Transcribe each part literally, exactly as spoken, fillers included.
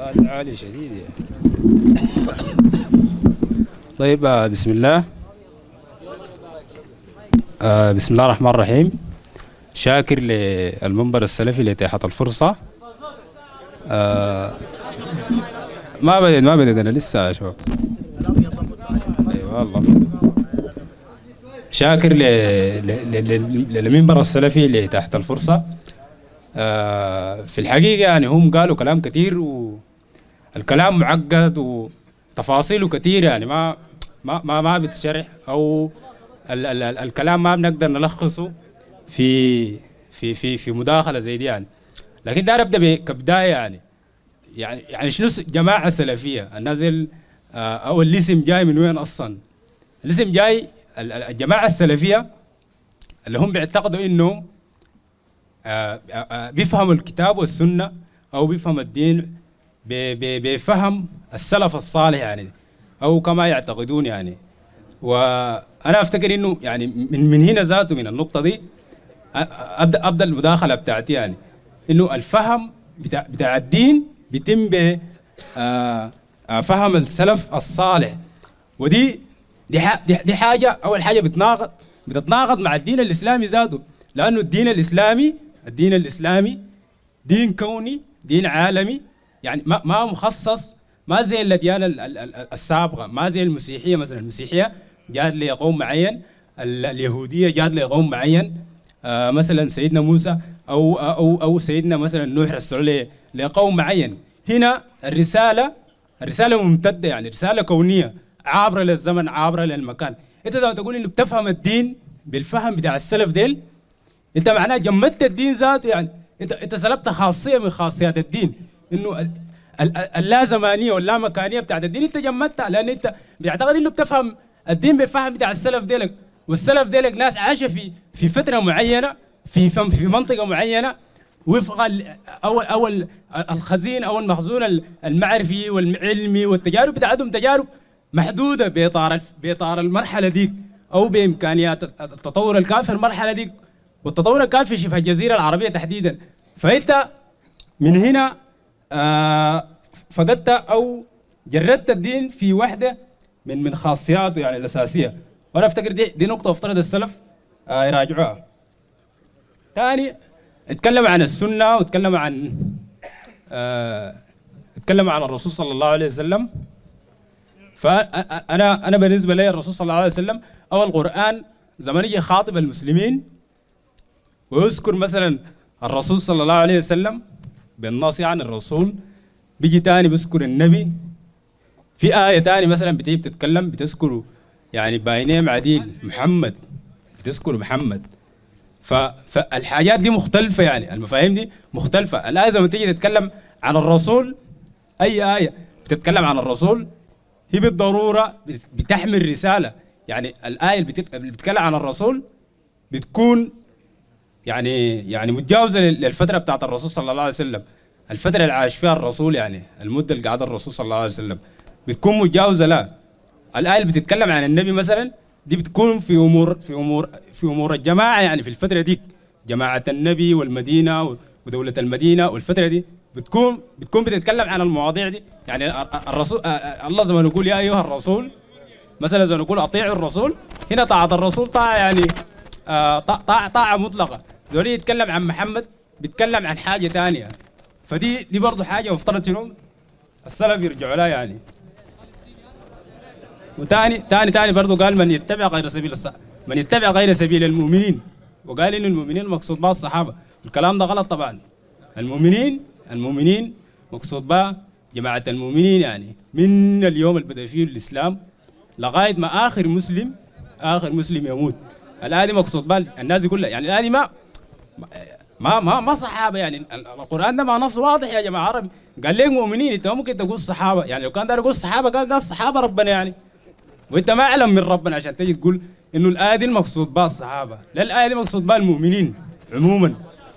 صوت عالي شديد يعني. طيب آه، بسم الله. آه، بسم الله الرحمن الرحيم. شاكر للمنبر السلفي لإتاحة الفرصة. آه ما بديت ما بديت أنا لسه يا شباب. أيوة والله. شاكر ل- ل- ل- للمنبر السلفي لإتاحة الفرصة. آه في الحقيقة يعني هم قالوا كلام كثير والكلام معقد وتفاصيله كثير، يعني ما ما ما ما بتشرح أو ال ال ال الكلام ما بنقدر نلخصه في في في في مداخلة زي دي يعني. لكن داير ابدا ب- كبدايه يعني يعني يعني شنو س- جماعه سلفيه النازل، آه، او الاسم جاي من وين اصلا؟ الاسم جاي ال- ال- الجماعه السلفيه اللي هم بيعتقدوا انهم آه، آه، آه، بيفهموا الكتاب والسنه او بيفهم الدين ب- ب- بفهم السلف الصالح يعني، او كما يعتقدون يعني. وانا افتكر انه يعني من من هنا ذاته من النقطه دي أ- ابدا ابدا المداخله بتاعتي يعني انه الفهم بتاع بتاع الدين بيتم ب آه، آه، فهم السلف الصالح. ودي دي ح- دي دي حاجه، اول حاجه بتناقض بتتناقض مع الدين الاسلامي ذاته، لانه الدين الاسلامي الدين الاسلامي دين كوني، دين عالمي، يعني ما ما مخصص، ما زي الاديان ال- ال- ال- السابقه، ما زي المسيحيه مثلا. المسيحيه جات لقوم معين، ال- اليهوديه جات لقوم معين، آه مثلا سيدنا موسى او او او سيدنا مثلا نوح رسل ل- لقوم معين. هنا الرساله الرساله ممتده، يعني رساله كونيه عابره للزمن، عابره للمكان. انت زي ما تقول انه بتفهم الدين بالفهم بتاع السلف ديل، انت معناه جمدت الدين ذاته، يعني انت انت سلبت خاصيه من خاصيات الدين، انه ال- ال- اللازمانيه واللامكانيه بتاعت الدين انت جمدتها، لان انت بيعتقد انه بتفهم الدين بالفهم بتاع السلف ديلك. والسلف ديلك ناس عاشوا في في فتره معينه، في فم- في منطقه معينه، وفق ال- او او ال- الخزين او المخزون ال- المعرفي والعلمي والتجارب بتاعتهم تجارب محدوده باطار الف- باطار المرحله ديك، او بامكانيات التطور الكافي في المرحله ديك، والتطور الكافي في شبه الجزيره العربيه تحديدا. فانت من هنا آه فقدت او جردت الدين في وحده من من خاصياته يعني الاساسيه. وانا افتكر دي دي نقطه افترض السلف آه يراجعوها. ثاني اتكلم عن السنه، واتكلم عن آه اتكلم عن الرسول صلى الله عليه وسلم. فانا انا بالنسبه لي الرسول صلى الله عليه وسلم او القران زمان يجي خاطب المسلمين ويذكر مثلا الرسول صلى الله عليه وسلم بالنص، يعني الرسول بيجي تاني بيذكر النبي في آية تاني مثلا بتيجي بتتكلم بتذكره، يعني باينيم عديل محمد بتذكر محمد. ف... فالحاجات دي مختلفة، يعني المفاهيم دي مختلفة. الآية زي ما تيجي تتكلم عن الرسول، أي آية بتتكلم عن الرسول هي بالضرورة بت- بتحمل رسالة. يعني الآية اللي بتت- اللي بتتكلم عن الرسول بتكون يعني يعني متجاوزه لل- للفتره بتاعت الرسول صلى الله عليه وسلم. الفتره اللي عاش فيها الرسول، يعني المده اللي قعدها الرسول صلى الله عليه وسلم بتكون متجاوزه. لا، الايه اللي بتتكلم عن النبي مثلا دي بتكون في امور في امور في امور الجماعه، يعني في الفتره دي جماعه النبي والمدينه و- ودوله المدينه، والفتره دي بتكون بتكون بتتكلم عن المواضيع دي. يعني ال- ال- الرسول آه، آه، الله زي ما نقول يا ايها الرسول، مثلا زي ما نقول اطيعوا الرسول. هنا طاعه الرسول طاعه يعني آه، طاعة, طاعة, طاعة مطلقة. زولي يتكلم عن محمد بيتكلم عن حاجة تانية. فدي دي برضه حاجة مفترض شنو السلف يرجعوا لها يعني. وتاني تاني تاني برضه قال من يتبع غير سبيل الص... من يتبع غير سبيل المؤمنين، وقال إن المؤمنين المقصود بها الصحابة. الكلام ده غلط طبعا. المؤمنين المؤمنين مقصود بها جماعة المؤمنين، يعني من اليوم اللي بدأ فيه الإسلام لغاية ما آخر مسلم آخر مسلم يموت. الآية دي مقصود بها الناس دي كلها. يعني الآية دي ما ما ما ما صحابة، يعني ال- القرآن ده ما نص واضح يا جماعة عربي. قال لك مؤمنين، انت ما ممكن تقول صحابة. يعني لو كان داير يقول صحابة كان قال صحابة ربنا يعني، وانت ما اعلم من ربنا عشان تجي تقول انه الآية دي المقصود بها الصحابة. لا، الآية دي مقصود بها المؤمنين عموما.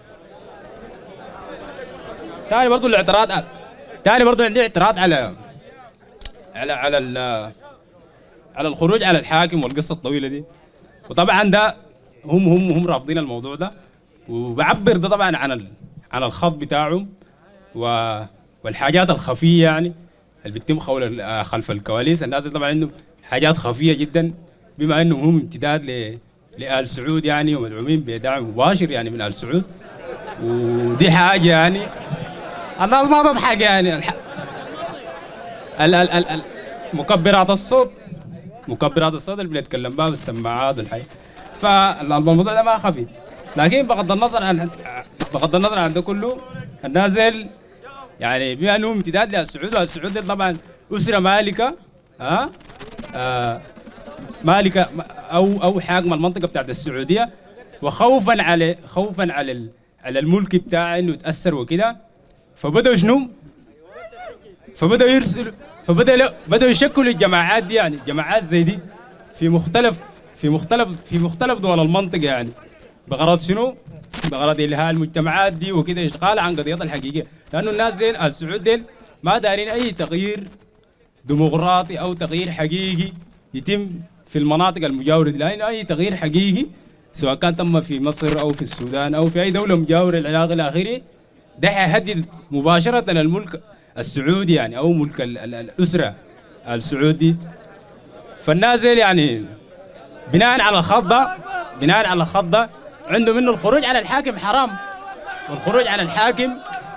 ثاني برضو الاعتراض على ثاني برضو عندي اعتراض على على على ال- على الخروج على الحاكم والقصة الطويلة دي. وطبعا ده هم هم هم رافضين الموضوع ده، وبعبر ده طبعا عن ال... عن الخط بتاعهم و... والحاجات الخفيه يعني اللي بتتم خول خلف الكواليس. الناس طبعا عندهم حاجات خفيه جدا بما انهم هم امتداد ل لآل سعود يعني ومدعومين بدعم مباشر يعني من آل سعود. ودي حاجه يعني الناس ما تضحك يعني الح... ال ال ال ال مكبرات الصوت مكبرات الصوت اللي بنتكلم بها بالسماعات والحي. فالموضوع ده ما خفي. لكن بغض النظر عن بغض النظر عن ده كله النازل يعني بما انه امتداد للسعود. والسعود طبعا اسره مالكه ها آه مالكه او او حاكمه المنطقه بتاعت السعوديه. وخوفا على خوفا على على الملك بتاعه انه يتاثر وكده فبداوا شنو؟ فبداوا يرسلوا فبدا بداوا يشكلوا الجماعات دي يعني جماعات زي دي في مختلف في مختلف في مختلف دول المنطقه يعني بغرض شنو؟ بغرض الهاء المجتمعات دي وكده اشغال عن قضيتها الحقيقيه. لانه الناس ديل السعود ديل ما دارين اي تغيير ديمقراطي او تغيير حقيقي يتم في المناطق المجاوره دي. لانه اي تغيير حقيقي سواء كان تم في مصر او في السودان او في اي دوله مجاوره العراق الى اخره ده حيهدد مباشره الملك السعودي يعني او ملك ال ال الاسره السعودي. فالنازل يعني بناء على الخضه بناء على الخضه عنده منه الخروج على الحاكم حرام. والخروج على الحاكم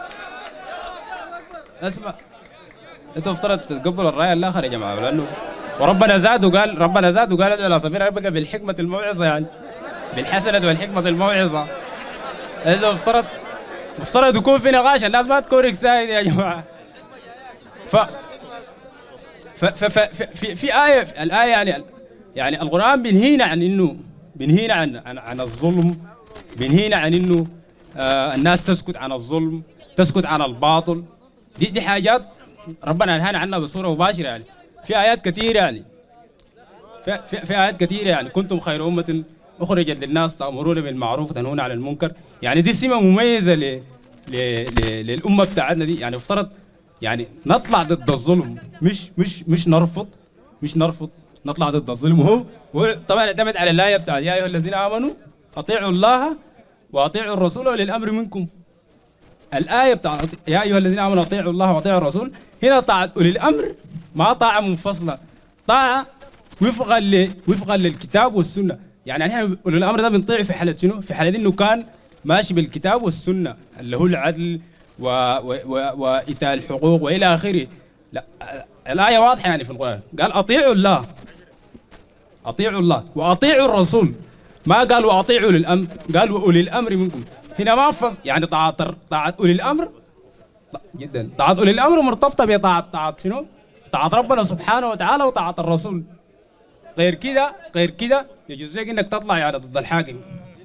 اسمع انتوا افترض تتقبلوا الراي الاخر يا جماعه. لانه وربنا زاد وقال ربنا زاد وقال ادعوا الى سبيل ربك بالحكمه الموعظه يعني بالحسنه والحكمه الموعظه. انتوا افترض مفترض يكون في نقاش الناس ما تكون سايد يا جماعه. ف ف ف ف في في ايه الايه يعني يعني القران بينهينا عن انه بينهينا عن عن, عن الظلم. بينهينا عن انه آه الناس تسكت عن الظلم تسكت عن الباطل. دي دي حاجات ربنا نهانا عنها بصوره مباشره يعني. في ايات كثيره يعني في, في, في ايات كثيره يعني كنتم خير امه اخرجت للناس تامرون بالمعروف وتنهون عن المنكر. يعني دي سمه مميزه ل ل ل للامه بتاعتنا دي. يعني افترض يعني نطلع ضد الظلم مش مش مش نرفض مش نرفض نطلع ضد الظلم. وهو طبعا اعتمد على الايه بتاعت يا ايها الذين امنوا اطيعوا الله واطيعوا الرسول واولي الامر منكم. الايه بتاعت يا ايها الذين امنوا اطيعوا الله واطيعوا الرسول هنا طاعه اولي الامر ما طاعه منفصله طاعه وفقا ل وفقا للكتاب والسنه. يعني احنا اولي الامر ده بنطيع في حاله شنو؟ في حاله انه كان ماشي بالكتاب والسنه اللي هو العدل و... و... و... وايتاء الحقوق والى اخره. لا الايه واضحه يعني في القران قال اطيعوا الله اطيعوا الله واطيعوا الرسول. ما قال واطيعوا للامر قال واولي الامر منكم. هنا ما فصل يعني طاعه طاعه اولي الامر جدا. طاعه اولي الامر مرتبطه بطاعه طاعه شنو؟ طاعه ربنا سبحانه وتعالى وطاعه الرسول. غير كده غير كده يجوز لك انك تطلع يعني ضد الحاكم.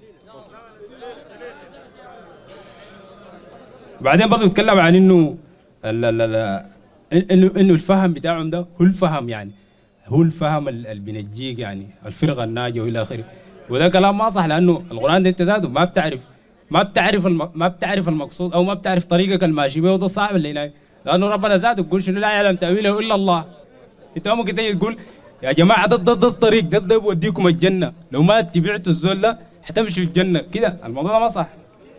بعدين برضه نتكلم عن انه لا لا لا انه انه الفهم بتاعهم ده هو الفهم يعني هو الفهم اللي بينجيك يعني الفرقه الناجيه والى اخره. وده كلام ما صح. لانه القران ده انت ذاته ما بتعرف ما بتعرف الم... ما بتعرف المقصود او ما بتعرف طريقك الماشي به. وده صعب اللي هناك. لانه ربنا ذاته بيقول شنو لا يعلم تاويله الا الله. انت ممكن تيجي تقول يا جماعه ده ده الطريق ده ده بيوديكم الجنه لو ما اتبعتوا الزول ده حتمشوا الجنه كده. الموضوع ده ما صح.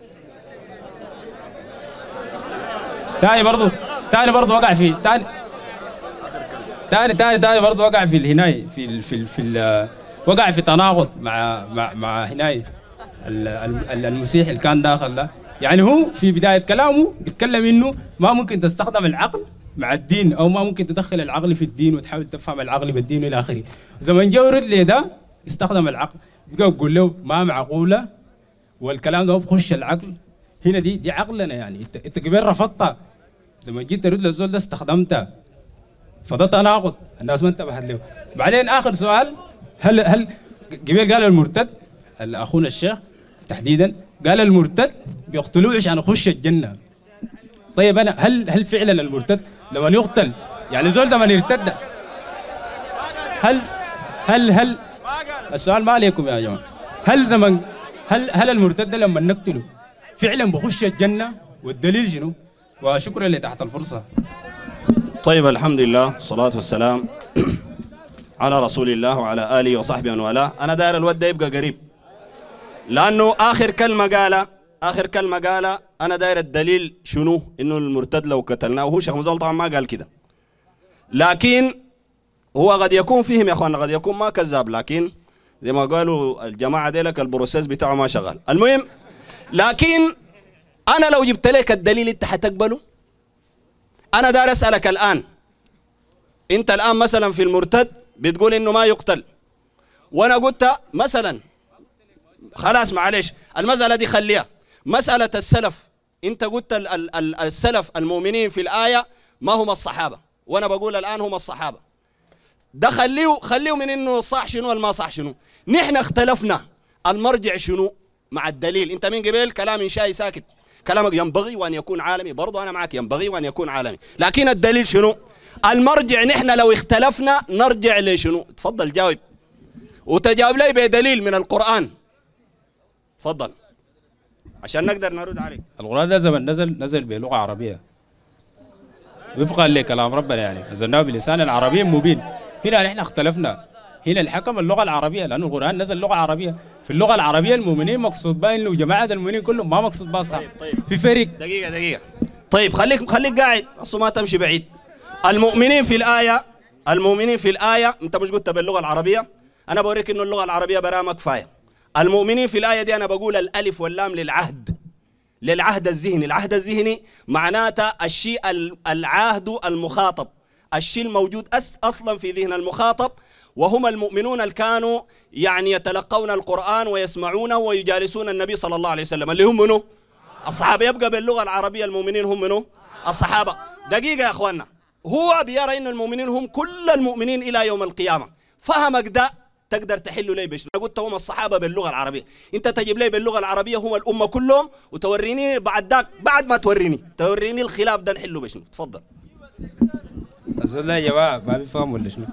تاني برضو تاني برضو وقع في تاني تاني تاني تاني برضو وقع في الهناي في ال في ال في ال وقع في تناقض مع مع مع هناي المسيح اللي كان داخل ده. يعني هو في بدايه كلامه بيتكلم انه ما ممكن تستخدم العقل مع الدين او ما ممكن تدخل العقل في الدين وتحاول تفهم العقل بالدين والى اخره. زمن جاء ورد لي ده استخدم العقل بقى بقول له ما معقوله والكلام ده ما بخش العقل. هنا دي دي عقلنا يعني انت انت قبل رفضتها زمن جيت ترد للزول ده استخدمتها. فده تناقض الناس ما انتبهت له. بعدين اخر سؤال هل هل قبل قال المرتد اخونا الشيخ تحديدا قال المرتد بيقتلوه عشان يخش الجنه. طيب انا هل هل فعلا المرتد لما يقتل يعني زول لما يرتد هل هل هل السؤال ما عليكم يا جماعه هل زمن هل هل المرتد لما نقتله فعلا بخش الجنه والدليل شنو؟ وشكرا اللي تحت الفرصه. طيب الحمد لله والصلاه والسلام على رسول الله وعلى اله وصحبه ومن والاه. انا داير الود ده يبقى قريب لانه اخر كلمه قالها اخر كلمه قالها أنا داير الدليل شنو إنه المرتد لو قتلناه، وهو شيخ مزول طبعا ما قال كده، لكن هو قد يكون فيهم يا أخوانا، قد يكون ما كذاب، لكن زي ما قالوا الجماعة ديلك البروسيس بتاعه ما شغال. المهم، لكن أنا لو جبت لك الدليل أنت حتقبله؟ أنا داير أسألك الآن، أنت الآن مثلا في المرتد بتقول إنه ما يقتل، وأنا قلت مثلا خلاص معلش المسألة دي خليها مسألة السلف، أنت قلت ال ال ال السلف المؤمنين في الآية ما هم الصحابة، وأنا بقول الآن هم الصحابة، ده خليه خليه من إنه صح شنو ولا ما صح شنو. نحن اختلفنا المرجع شنو مع الدليل. أنت من قبل كلام إنشائي ساكت، كلامك ينبغي وأن يكون عالمي، برضو أنا معك ينبغي وأن يكون عالمي، لكن الدليل شنو؟ المرجع نحن لو اختلفنا نرجع لشنو؟ تفضل جاوب وتجاوب لي بدليل من القرآن، تفضل عشان نقدر نرد عليك. القرآن ده زمن نزل نزل بلغة عربية وفقا لكلام ربنا، يعني نزلناه بلسان العربي مبين. هنا نحن اختلفنا، هنا الحكم اللغة العربية، لأنه القرآن نزل لغة عربية. في اللغة العربية المؤمنين مقصود بها إنه جماعة المؤمنين كلهم، ما مقصود بها الصحابة. طيب طيب في فرق. دقيقة دقيقة طيب خليك خليك قاعد أصلا ما تمشي بعيد. المؤمنين في الآية المؤمنين في الآية أنت مش قلت باللغة العربية، أنا بوريك إنه اللغة العربية برا ما كفاية. المؤمنين في الآية دي أنا بقول الألف واللام للعهد، للعهد الذهني. العهد الذهني معناته الشيء العاهد المخاطب، الشيء الموجود أصلا في ذهن المخاطب، وهم المؤمنون اللي كانوا يعني يتلقون القرآن ويسمعونه ويجالسون النبي صلى الله عليه وسلم، اللي هم منه الصحابة. يبقى باللغة العربية المؤمنين هم منه الصحابة. دقيقة يا أخوانا، هو بيرى إن المؤمنين هم كل المؤمنين إلى يوم القيامة. فهمك ده تقدر تحل لي بشنو؟ أنا قلت هم الصحابة باللغة العربية، أنت تجيب لي باللغة العربية هم الأمة كلهم، وتوريني بعد ذاك بعد ما توريني توريني الخلاف ده نحله بشنو؟ تفضل. الزول يا جماعة ما بيفهم ولا شنو؟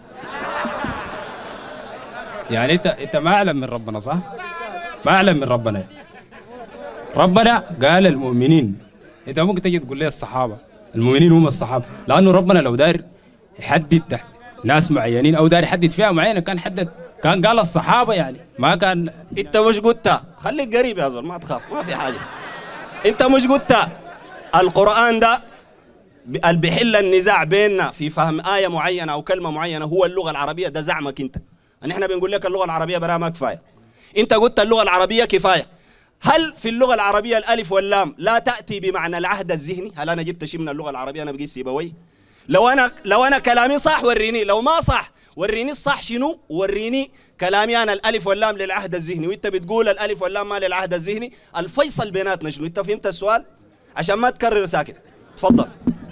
يعني أنت أنت ما أعلم من ربنا صح؟ ما أعلم من ربنا. ربنا قال المؤمنين، أنت ممكن تجي تقول لي الصحابة، المؤمنين هم الصحابة، لأنه ربنا لو داير يحدد تحت ناس معينين أو داير يحدد فئة معينة كان حدد، كان قال الصحابة، يعني ما كان. أنت مش قلت خليك قريب يا زول ما تخاف ما في حاجة. أنت مش قلت القرآن ده اللي بيحل النزاع بيننا في فهم آية معينة أو كلمة معينة هو اللغة العربية؟ ده زعمك أنت. نحن بنقول لك اللغة العربية برا ما كفاية. أنت قلت اللغة العربية كفاية. هل في اللغة العربية الألف واللام لا تأتي بمعنى العهد الذهني؟ هل أنا جبت شيء من اللغة العربية أنا بقيس سيبوي؟ لو أنا لو أنا كلامي صح وريني، لو ما صح وريني الصح شنو، وريني كلامي أنا الألف واللام للعهد الذهني، وأنت بتقول الألف واللام ما للعهد الذهني. الفيصل بيناتنا شنو؟ أنت فهمت السؤال؟ عشان ما تكرر ساكت. تفضل.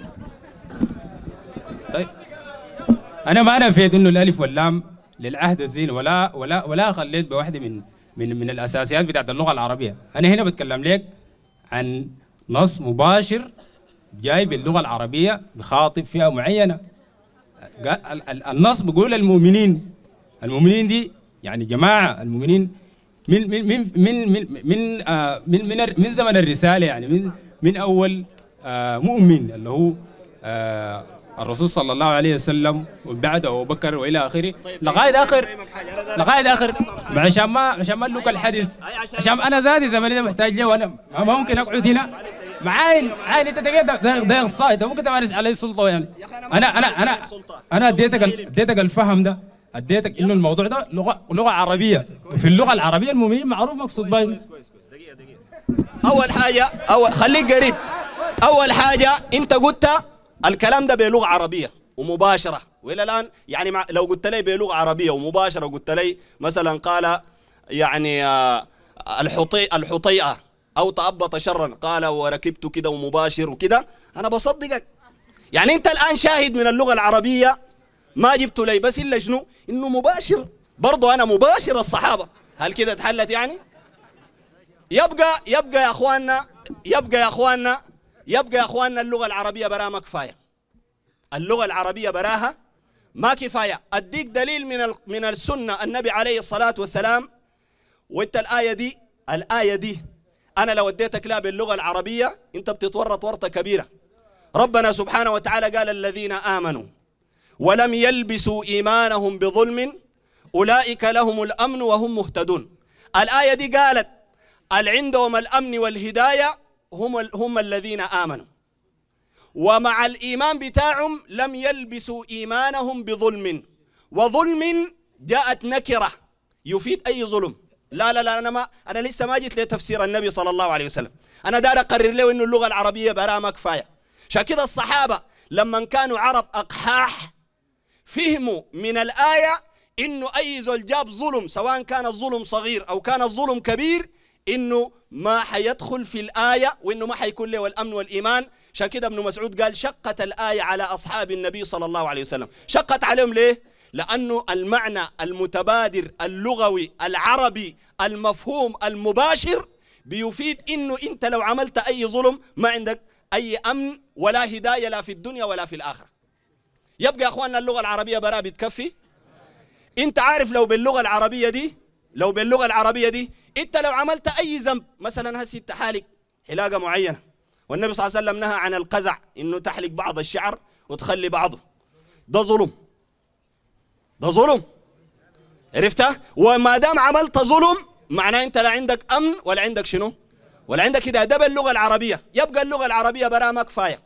طيب أنا ما نفيت إنه الألف واللام للعهد الذهني، ولا ولا ولا خليت بواحدة من من من الأساسيات بتاعت اللغة العربية. أنا هنا بتكلم لك عن نص مباشر جاي باللغة العربية بخاطب فئة معينة. النص بيقول المؤمنين، المؤمنين دي يعني جماعة المؤمنين من من من من من من آه من, من, من زمن الرسالة، يعني من من أول آه مؤمن اللي هو آه الرسول صلى الله عليه وسلم، وبعد أبو بكر وإلى آخره لغاية آخر لغاية آخر عشان ما عشان ما نلوك الحديث، عشان أنا ذاتي زماني محتاج له، وأنا ما ممكن أقعد هنا معاين عاين. أنت ده ده الصايد، أنت ممكن تمارس علي سلطة يعني. أنا أنا أنا أنا اديتك اديتك الفهم ده، اديتك إنه الموضوع ده لغة لغة عربية، وفي اللغة العربية المؤمنين معروف مقصود باين. أول حاجة أول خليك قريب. أول حاجة أنت قلت الكلام ده بلغة عربية ومباشرة، وإلى الآن يعني لو قلت لي بلغة عربية ومباشرة وقلت لي مثلا قال يعني الحطي الحطيئة أو تأبط شرا قال وركبت كده ومباشر وكده، أنا بصدقك. يعني أنت الآن شاهد من اللغة العربية ما جبت لي بس إلا شنو؟ إنه مباشر. برضو أنا مباشر الصحابة، هل كده اتحلت يعني؟ يبقى يبقى يا أخواننا يبقى يا أخواننا يبقى يا أخواننا اللغة العربية براها ما كفاية. اللغة العربية براها ما كفاية. أديك دليل من من السنة النبي عليه الصلاة والسلام. وانت الآية دي الآية دي أنا لو اديتك لا باللغة العربية أنت بتتورط ورطة كبيرة. ربنا سبحانه وتعالى قال الذين آمنوا ولم يلبسوا إيمانهم بظلم أولئك لهم الأمن وهم مهتدون. الآية دي قالت اللي عندهم الأمن والهداية هم, هم الذين آمنوا ومع الإيمان بتاعهم لم يلبسوا إيمانهم بظلم، وظلم جاءت نكرة يفيد أي ظلم. لا لا لا أنا ما أنا لسه ما جيت لتفسير النبي صلى الله عليه وسلم، أنا دار أقرر له إنه اللغة العربية برا ما كفاية. عشان كده الصحابة لما كانوا عرب أقحاح فهموا من الآية إنه أي زول جاب ظلم سواء كان الظلم صغير أو كان الظلم كبير إنه ما حيدخل في الآية وإنه ما حيكون له الأمن والإيمان. عشان كده ابن مسعود قال شقت الآية على أصحاب النبي صلى الله عليه وسلم. شقت عليهم ليه؟ لأنه المعنى المتبادر اللغوي العربي المفهوم المباشر بيفيد إنه أنت لو عملت أي ظلم ما عندك أي أمن ولا هداية لا في الدنيا ولا في الآخرة. يبقى يا أخواننا اللغة العربية برا بتكفي. أنت عارف لو باللغة العربية دي لو باللغة العربية دي أنت لو عملت أي ذنب مثلا هسي تحالق حلاقة معينة، والنبي صلى الله عليه وسلم نهى عن القزع إنه تحلق بعض الشعر وتخلي بعضه، ده ظلم، ده ظلم، عرفتها؟ وما دام عملت ظلم معناه أنت لا عندك أمن ولا عندك شنو؟ ولا عندك هداية. ده باللغة العربية. يبقى اللغة العربية برا ما كفاية.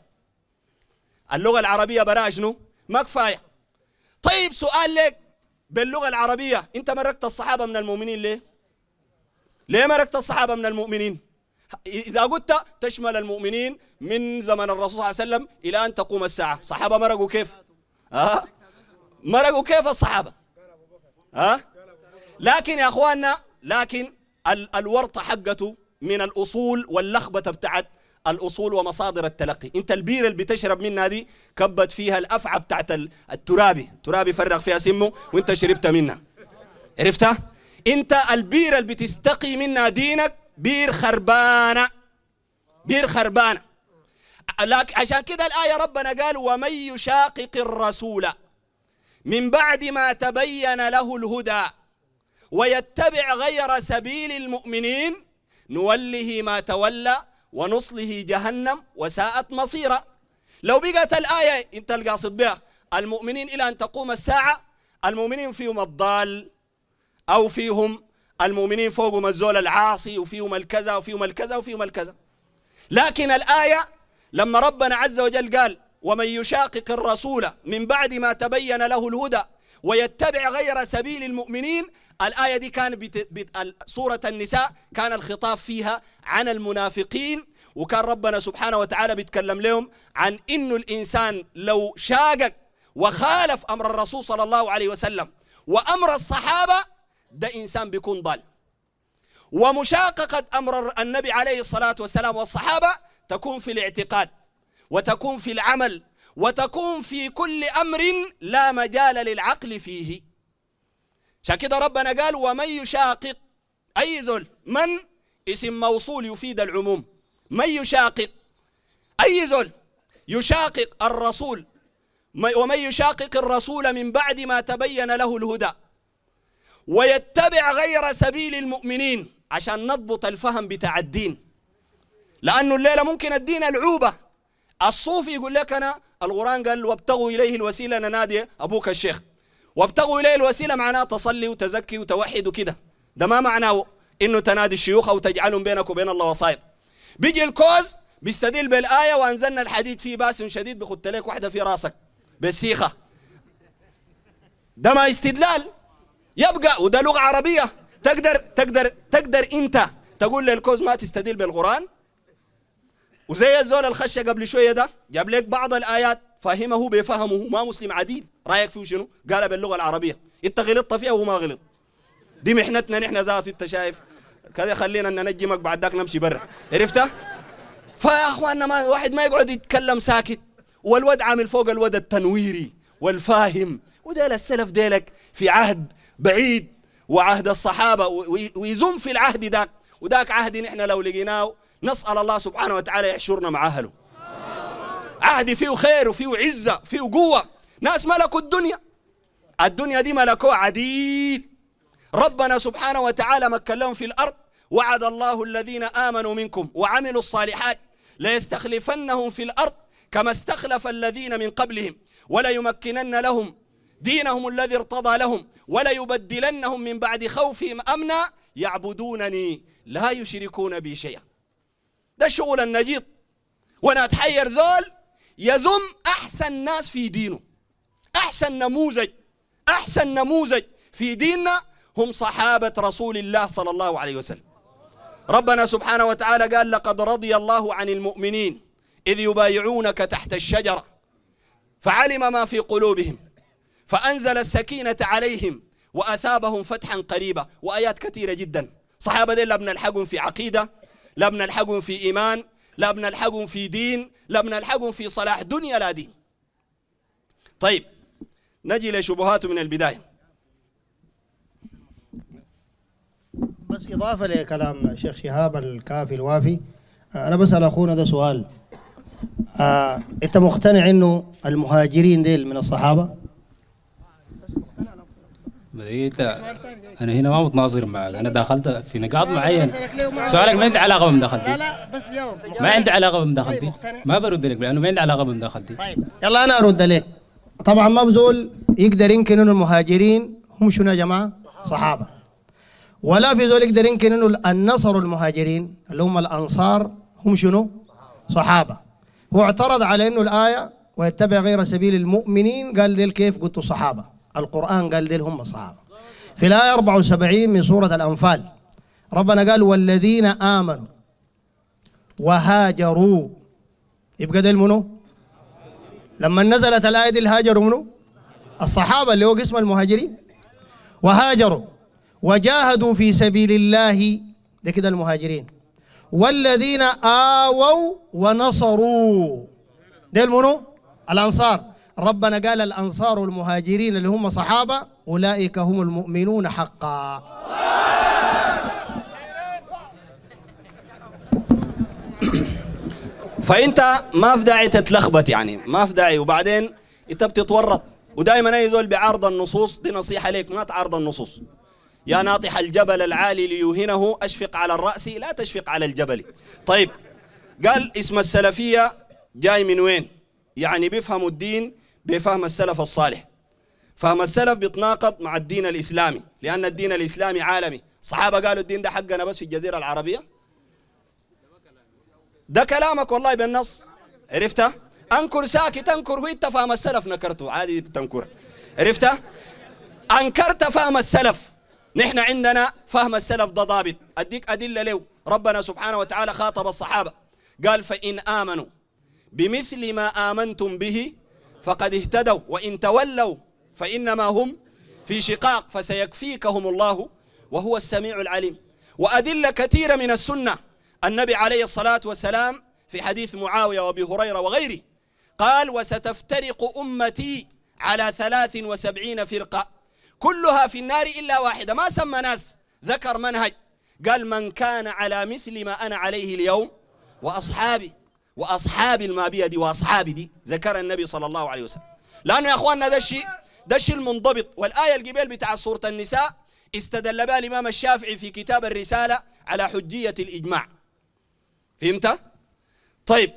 اللغة العربية برا شنو؟ ما كفاية. طيب سؤال لك، باللغة العربية أنت مرقت الصحابة من المؤمنين ليه؟ ليه مرقت الصحابة من المؤمنين؟ إذا قلت تشمل المؤمنين من زمن الرسول صلى الله عليه وسلم إلى أن تقوم الساعة. صحابة مرقوا كيف؟ ها؟ مرقوا كيف الصحابة؟ ها؟ لكن يا أخواننا لكن ال الورطة حقته من الأصول واللخبطة بتاعت الأصول ومصادر التلقي. أنت البيرة اللي بتشرب منها دي كبت فيها الأفعى بتاعت الترابي، الترابي فرغ فيها سمه وأنت شربت منها، عرفتها؟ أنت البيرة اللي بتستقي منها دينك بير خربانة، بير خربانة. عشان كده الآية ربنا قال ومن يشاقق الرسول من بعد ما تبين له الهدى ويتبع غير سبيل المؤمنين نوله ما تولى ونصله جهنم وساءت مصيرا. لو بقت الآية انت القاصد بها المؤمنين إلى أن تقوم الساعة، المؤمنين فيهم الضال أو فيهم المؤمنين فوقهم الزول العاصي وفيهم الكذا وفيهم الكذا وفيهم الكذا. لكن الآية لما ربنا عز وجل قال ومن يشاقق الرسول من بعد ما تبين له الهدى ويتبع غير سبيل المؤمنين، الآية دي كان بت... بت... سورة النساء كان الخطاب فيها عن المنافقين، وكان ربنا سبحانه وتعالى بيتكلم لهم عن إنه الإنسان لو شاقق وخالف أمر الرسول صلى الله عليه وسلم وأمر الصحابة ده إنسان بيكون ضال. ومشاققة أمر النبي عليه الصلاة والسلام والصحابة تكون في الاعتقاد وتكون في العمل وتكون في كل أمر لا مجال للعقل فيه. عشان كده ربنا قال ومن يشاقق أي ذل، من اسم موصول يفيد العموم، من يشاقق أي ذل يشاقق الرسول ومن يشاقق الرسول من بعد ما تبين له الهدى ويتبع غير سبيل المؤمنين، عشان نضبط الفهم بتاع الدين. لأنه الليلة ممكن الدين العوبة. الصوفي يقول لك أنا القرآن قال وابتغوا إليه الوسيلة، أنا نادي أبوك الشيخ، وابتغوا إليه الوسيلة معناه تصلي وتزكي وتوحد وكده. ده ما معناه إنه تنادي الشيوخ أو تجعلهم بينك وبين الله وسائط. بيجي الكوز بيستدل بالآية وأنزلنا الحديد فيه باس شديد بخدت لك واحدة في راسك بالسيخة. ده ما استدلال. يبقى وده لغة عربية. تقدر تقدر تقدر أنت تقول للكوز ما تستدل بالقرآن؟ وزي الزول الخشة قبل شوية ده جاب لك بعض الآيات فهمه بفهمه ما مسلم عديل، رأيك فيه شنو؟ قال باللغة العربية. انت غلطت فيها وهو ما غلط. دي محنتنا نحن ذات. انت شايف كذا خلينا ننجمك بعد ذاك نمشي برا، عرفتها؟ فيا اخواننا ما واحد ما يقعد يتكلم ساكت، والواد عامل فوق الواد التنويري والفاهم، وديل السلف ديلك في عهد بعيد وعهد الصحابة ويزم في العهد ذاك، وذاك عهد نحن لو لقيناه نسأل الله سبحانه وتعالى يحشرنا مع أهله. عهد فيه خير وفيه عزة فيه قوة، ناس ملكوا الدنيا، الدنيا دي ملكوها عديد. ربنا سبحانه وتعالى مكلهم في الأرض وعد الله الذين آمنوا منكم وعملوا الصالحات ليستخلفنهم في الأرض كما استخلف الذين من قبلهم وليمكنن لهم دينهم الذي ارتضى لهم وليبدلنهم من بعد خوفهم أمنا يعبدونني لا يشركون بي شيئا. ده الشغل النجيط. وانا اتحير زول يزم احسن ناس في دينه، احسن نموذج احسن نموذج في ديننا هم صحابة رسول الله صلى الله عليه وسلم. ربنا سبحانه وتعالى قال لقد رضي الله عن المؤمنين إذ يبايعونك تحت الشجرة فعلم ما في قلوبهم فأنزل السكينة عليهم وأثابهم فتحا قريبا، وآيات كثيرة جدا. صحابة دي لا بنلحقهم في عقيدة، لا بنلحقهم في إيمان، لا بنلحقهم في دين، لا بنلحقهم في صلاح دنيا لا دين. طيب نجي لشبهات من البداية. بس إضافة لكلام الشيخ شهاب الكافي الوافي، أنا بسأل أخونا ده سؤال. آه، أنت مقتنع إنه المهاجرين ديل من الصحابة؟ بديت انا هنا ما متناظر معك، انا دخلت في نقاط معين. سؤالك ما عندي علاقه بمداخلتي. لا لا بس جاوب. ما عندي علاقه بمداخلتي، ما برد لك لانه ما عندي علاقه بمداخلتي. طيب يلا انا ارد لك. طبعا ما بزول يقدر يمكن انه المهاجرين هم شنو يا جماعه؟ صحابه. ولا في زول يقدر يمكن انه النصر المهاجرين اللي هم الانصار هم شنو؟ صحابه. هو اعترض على انه الايه ويتبع غير سبيل المؤمنين، قال ديل كيف؟ قلت صحابه. القرآن قال ديل هم الصحابة. في الآية أربعة وسبعين من سورة الأنفال ربنا قال والذين آمنوا وهاجروا، يبقى ديل منو؟ لما نزلت الآية دي الهاجروا منو؟ الصحابة اللي هو قسم المهاجرين. وهاجروا وجاهدوا في سبيل الله، ده كده المهاجرين. والذين آووا ونصروا، ديل منو؟ الأنصار. ربنا قال الأنصار والمهاجرين اللي هم صحابة أولئك هم المؤمنون حقا. فأنت ما في داعي تتلخبط، يعني ما في داعي، وبعدين أنت بتتورط. ودائما أي زول بعرض النصوص دي نصيحة ليك، ما تعرض النصوص. يا ناطح الجبل العالي ليوهنه أشفق على الرأس لا تشفق على الجبل. طيب قال اسم السلفية جاي من وين؟ يعني بيفهموا الدين بفهم السلف الصالح. فهم السلف بيتناقض مع الدين الإسلامي، لأن الدين الإسلامي عالمي. الصحابة قالوا الدين ده حقنا بس في الجزيرة العربية. ده كلامك والله بالنص، عرفتها؟ أنكر ساكت، أنكر هو أنت فهم السلف نكرته عادي تنكر، عرفتها؟ أنكرت فهم السلف. نحن عندنا فهم السلف ده ضابط. أديك أدلة له. ربنا سبحانه وتعالى خاطب الصحابة قال فإن آمنوا بمثل ما آمنتم به فقد اهتدوا وإن تولوا فإنما هم في شقاق فسيكفيكهم الله وهو السميع العليم. وأدلة كثيرة من السنة. النبي عليه الصلاة والسلام في حديث معاوية وأبي هريرة وغيره قال وستفترق أمتي على ثلاث وسبعين فرقة كلها في النار إلا واحدة. ما سمى ناس، ذكر منهج. قال من كان على مثل ما أنا عليه اليوم وأصحابي، وأصحابي الما بيدي وأصحابي دي ذكر النبي صلى الله عليه وسلم. لأنه يا أخواننا ده الشيء ده الشيء المنضبط. والآية الجبال بتاع سورة النساء استدل بها الإمام الشافعي في كتاب الرسالة على حجية الإجماع. فهمت؟ طيب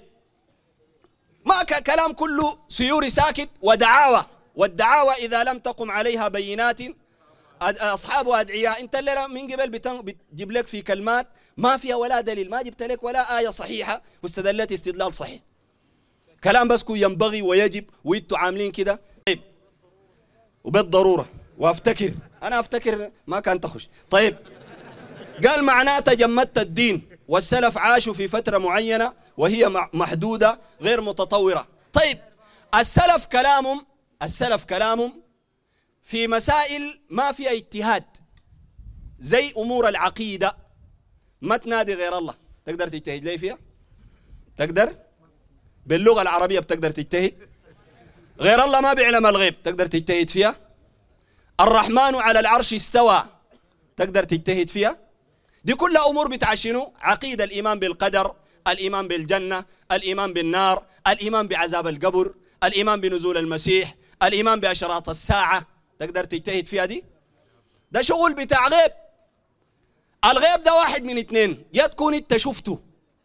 ما كلام كله سيوري ساكت ودعاوى، والدعاوى إذا لم تقم عليها بينات أصحابها أدعياء. أنت اللي من قبل بتجيب لك في كلمات ما فيها ولا دليل، ما جبت لك ولا آية صحيحة واستدلت استدلال صحيح. كلام بس كو ينبغي ويجب وإنتوا عاملين كده. طيب وبالضرورة وأفتكر أنا أفتكر ما كان تخش. طيب قال معناه تجمدت الدين، والسلف عاشوا في فترة معينة وهي محدودة غير متطورة. طيب السلف كلامهم السلف كلامهم في مسائل ما فيها اجتهاد، زي أمور العقيدة ما تنادي غير الله. تقدر تجتهد لي فيها؟ تقدر؟ باللغة العربية بتقدر تجتهد؟ غير الله ما بيعلم الغيب، تقدر تجتهد فيها؟ الرحمن على العرش استوى، تقدر تجتهد فيها؟ دي كلها أمور بتاع شنو؟ عقيدة. الإيمان بالقدر، الإيمان بالجنة، الإيمان بالنار، الإيمان بعذاب القبر، الإيمان بنزول المسيح، الإيمان بأشراط الساعة. تقدر تجتهد فيها دي؟ ده شغل بتاع غيب. الغيب ده واحد من اتنين، يا تكون انت شفته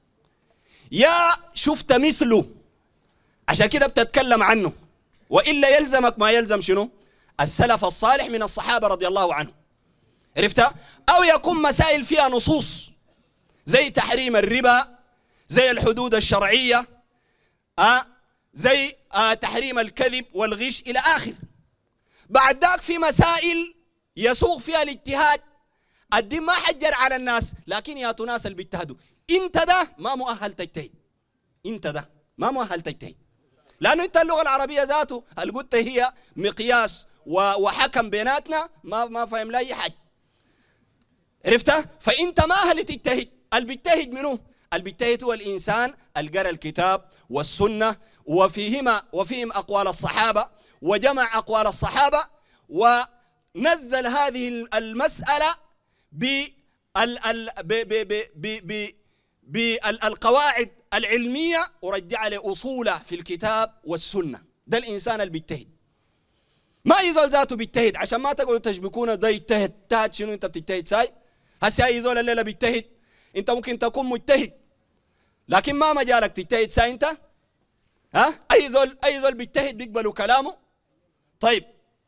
يا شفت مثله عشان كده بتتكلم عنه، وإلا يلزمك ما يلزم شنو؟ السلف الصالح من الصحابة رضي الله عنهم. عرفتها؟ أو يكون مسائل فيها نصوص زي تحريم الربا، زي الحدود الشرعية، آه زي آه تحريم الكذب والغش إلى آخر. بعد ذاك في مسائل يسوق فيها الاجتهاد، الدين ما حجر على الناس، لكن يا ناس اللي بيجتهدوا، انت ده ما مؤهل تجتهد، انت ده ما مؤهل تجتهد، لانه انت اللغه العربيه ذاته اللي قلت هي مقياس وحكم بيناتنا ما ما فاهم لا اي حاجه. عرفتها؟ فانت ما اهل تجتهد، اللي بيجتهد منه؟ اللي بيجتهد هو الانسان اللي قرا الكتاب والسنه وفيهما وفيهم اقوال الصحابه وجمع اقوال الصحابه ونزل هذه المساله بالقواعد العلميه ورجع لاصولها في الكتاب والسنه. ده الانسان اللي بيجتهد، ما يزول ذاته بيجتهد عشان ما تقعدوا تشبكون ده يجتهد. تهد شنو انت بتجتهد ساي؟ هسه اي زول الليله بيجتهد، انت ممكن تكون مجتهد لكن ما مجالك تجتهد ساي انت. ها اي زول اي زول بيجتهد بيقبلوا كلامه. طيب،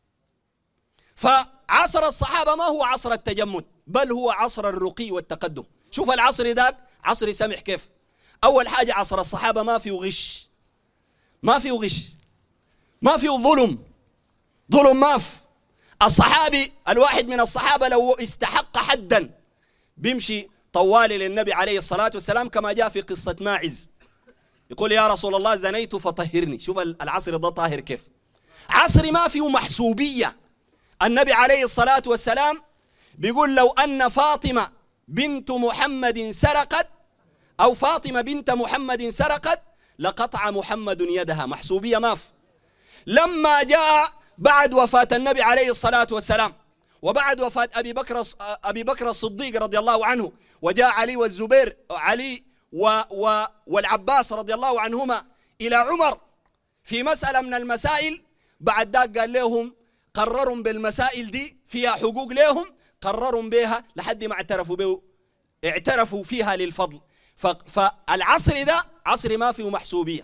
فعصر الصحابه ما هو عصر التجمد، بل هو عصر الرقي والتقدم. شوف العصر ذاك عصر سمح كيف. اول حاجه عصر الصحابه ما فيه غش، ما فيه غش، ما فيه ظلم، ظلم ما في. الصحابي الواحد من الصحابه لو استحق حدا بيمشي طوالي للنبي عليه الصلاه والسلام، كما جاء في قصه ماعز، يقول يا رسول الله زنيت فطهرني. شوف العصر ده طاهر كيف، عصر ما فيه محسوبيه. النبي عليه الصلاه والسلام بيقول لو ان فاطمه بنت محمد سرقت او فاطمه بنت محمد سرقت لقطع محمد يدها. محسوبيه ما في. لما جاء بعد وفاه النبي عليه الصلاه والسلام وبعد وفاه ابي بكر ابي بكر الصديق رضي الله عنه، وجاء علي والزبير علي و و والعباس رضي الله عنهما الى عمر في مساله من المسائل، بعد ذاك قال لهم قرروا بالمسائل دي فيها حقوق لهم، قرروا بها لحد ما اعترفوا به، اعترفوا فيها للفضل. فالعصر ده عصر ما فيه محسوبيه.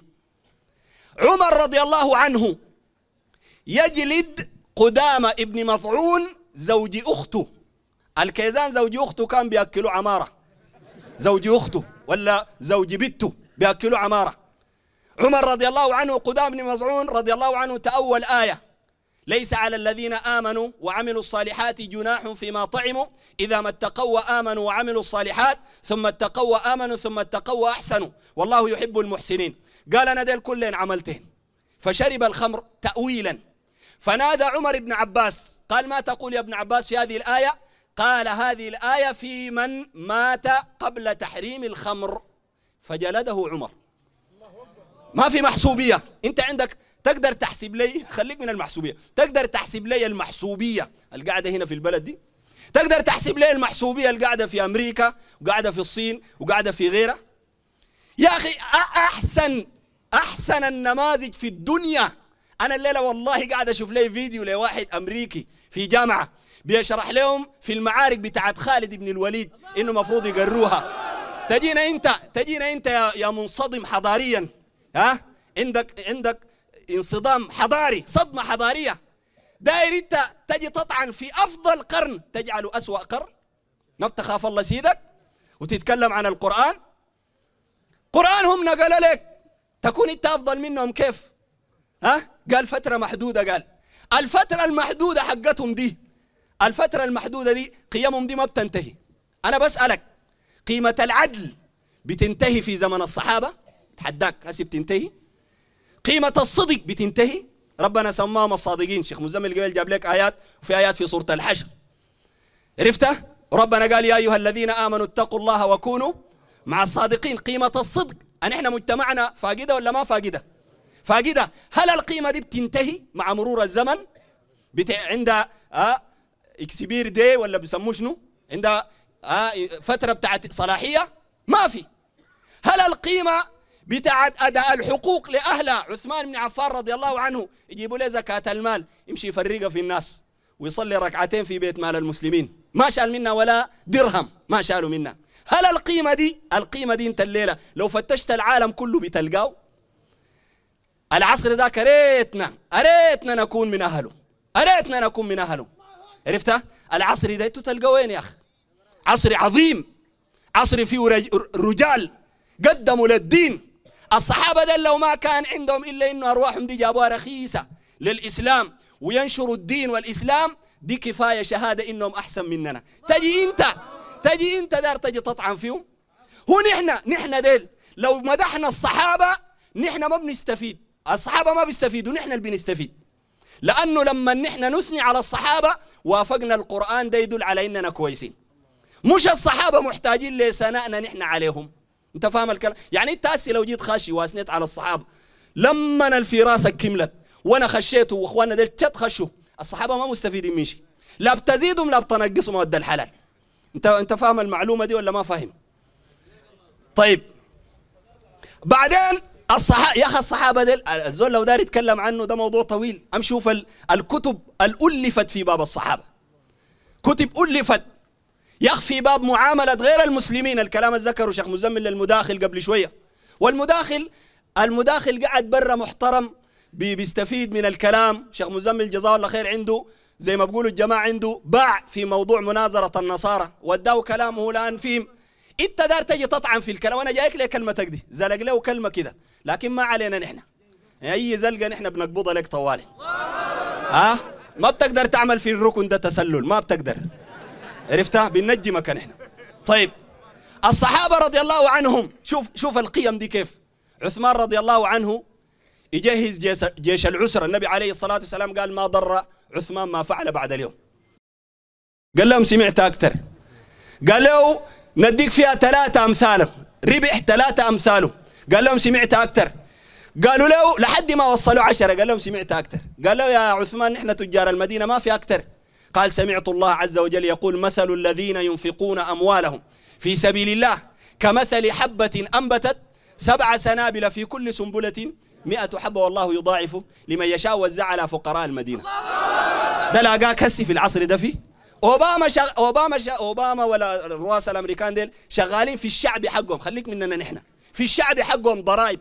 عمر رضي الله عنه يجلد قدامى ابن مطعون زوج اخته. الكيزان زوج اخته كان بياكلوا عماره، زوج اخته ولا زوج بنته بياكلوا عماره. عمر رضي الله عنه قدامى بن مطعون رضي الله عنه تأول آية ليس على الذين آمنوا وعملوا الصالحات جناح فيما طعموا إذا ما اتقوا وآمنوا وعملوا الصالحات ثم اتقوا وآمنوا ثم اتقوا وأحسنوا والله يحب المحسنين. قال أنا ديل كلين عملتين. فشرب الخمر تأويلا، فنادى عمر بن عباس قال ما تقول يا ابن عباس في هذه الآية؟ قال هذه الآية في من مات قبل تحريم الخمر. فجلده عمر. ما في محسوبية. انت عندك تقدر تحسب لي، خليك من المحسوبية، تقدر تحسب لي المحسوبية القاعدة هنا في البلد دي؟ تقدر تحسب لي المحسوبية القاعدة في أمريكا وقاعدة في الصين وقاعدة في غيرها؟ يا أخي أحسن أحسن النماذج في الدنيا. أنا الليلة والله قاعد أشوف لي فيديو لواحد أمريكي في جامعة بيشرح لهم في المعارك بتاعت خالد بن الوليد إنه مفروض يقروها. تجينا أنت تجينا أنت يا, يا منصدم حضاريا، ها عندك عندك انصدام حضاري، صدمة حضارية، داير انت تجي تطعن في افضل قرن تجعله اسوأ قرن؟ ما بتخاف الله سيدك وتتكلم عن القرآن؟ قرآنهم نقل لك تكون انت افضل منهم كيف؟ ها؟ قال فترة محدودة. قال الفترة المحدودة حقتهم دي، الفترة المحدودة دي قيمهم دي ما بتنتهي. انا بسألك قيمة العدل بتنتهي في زمن الصحابة؟ تحداك هسي بتنتهي؟ قيمة الصدق بتنتهي؟ ربنا سماهم الصادقين. شيخ مزمل قبل جاب لك آيات، وفي آيات في سورة الحشر عرفتها؟ ربنا قال يا أيها الذين آمنوا اتقوا الله وكونوا مع الصادقين. قيمة الصدق أن إحنا مجتمعنا فاقدة ولا ما فاقدة؟ فاقدة. هل القيمة دي بتنتهي مع مرور الزمن؟ بتاع عندها آه اكسبير دي ولا بيسموه شنو؟ عندها آه فترة بتاعت صلاحية؟ ما في. هل القيمة بتاعت أداء الحقوق لأهلها؟ عثمان بن عفان رضي الله عنه يجيبوا له زكاة المال يمشي يفرقها في الناس ويصلي ركعتين في بيت مال المسلمين، ما شال منها ولا درهم، ما شالوا منها. هل القيمة دي القيمة دي انت الليلة لو فتشت العالم كله بتلقاه؟ العصر ده أريتنا أريتنا نكون من أهله، أريتنا نكون من أهله. عرفتها؟ العصر ده انتوا تلقوا وين يا أخي؟ عصر عظيم، عصر فيه رجال قدموا للدين. الصحابة دل لو ما كان عندهم إلا إنه أرواحهم دي جابوها رخيصة للإسلام وينشروا الدين والإسلام، دي كفاية شهادة إنهم أحسن مننا. تجي أنت تجي أنت دار تجي تطعن فيهم. هو نحن نحن ديل لو مدحنا الصحابة نحن ما بنستفيد، الصحابة ما بيستفيدوا، نحن اللي بنستفيد. لأنه لما نحن نثني على الصحابة وافقنا القرآن ده يدل على إننا كويسين. مش الصحابة محتاجين لثنائنا نحن عليهم. أنت فاهم الكلام؟ يعني أنت هسي لو جيت خاشي واسنيت على الصحابة لما في راسك كملت وأنا خشيته وإخواننا ديل تخشوا، الصحابة ما مستفيدين من شيء، لا بتزيدهم لا بتنقصهم ود الحلال. أنت أنت فاهم المعلومة دي ولا ما فاهم؟ طيب بعدين الصحابة يا أخي الصحابة ديل الزول لو دار يتكلم عنه ده موضوع طويل. أم شوف الكتب الألفت في باب الصحابة، كتب ألفت يا أخي في باب معاملة غير المسلمين. الكلام الذكر شيخ مزمل للمداخل قبل شوية، والمداخل المداخل قاعد برا محترم بيستفيد من الكلام. شيخ مزمل جزاه الله خير عنده زي ما بقولوا الجماعة عنده باع في موضوع مناظرة النصارى وداه كلامه الآن فيهم. انت دار تجي تطعن في الكلام وانا جايك لك كلمتك دي زلق له كلمه كده، لكن ما علينا نحن اي زلقه نحن بنقبضها لك طوالي. ها ما بتقدر تعمل في الركن ده تسلل، ما بتقدر، عرفتها؟ بننجمك نحن. طيب الصحابه رضي الله عنهم، شوف شوف القيم دي كيف. عثمان رضي الله عنه يجهز جيش, جيش العسره، النبي عليه الصلاه والسلام قال ما ضر عثمان ما فعل بعد اليوم. قال لهم سمعت اكثر، قال له نديك فيها ثلاثة أمثاله، ربح ثلاثة أمثاله. قال لهم سمعت أكثر. قالوا له لحد ما وصلوا عشرة، قال لهم سمعت أكثر. قال له يا عثمان نحن تجار المدينة ما في أكثر. قال سمعت الله عز وجل يقول مثل الذين ينفقون أموالهم في سبيل الله كمثل حبة أنبتت سبع سنابل في كل سنبلة مئة حبة والله يضاعف لمن يشاء وزع على فقراء المدينة. ده لاقاك هسي في العصر ده فيه اوباما شغ... اوباما شغ... اوباما ولا الرؤساء الامريكان ديل شغالين في الشعب حقهم. خليك مننا نحن في الشعب حقهم ضرائب.